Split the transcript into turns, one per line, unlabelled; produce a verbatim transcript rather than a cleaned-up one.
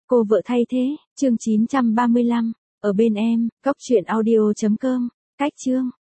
Cô vợ thay thế, chương chín trăm ba mươi lăm, ở bên em, cóc truyện audio chấm com, cách chương.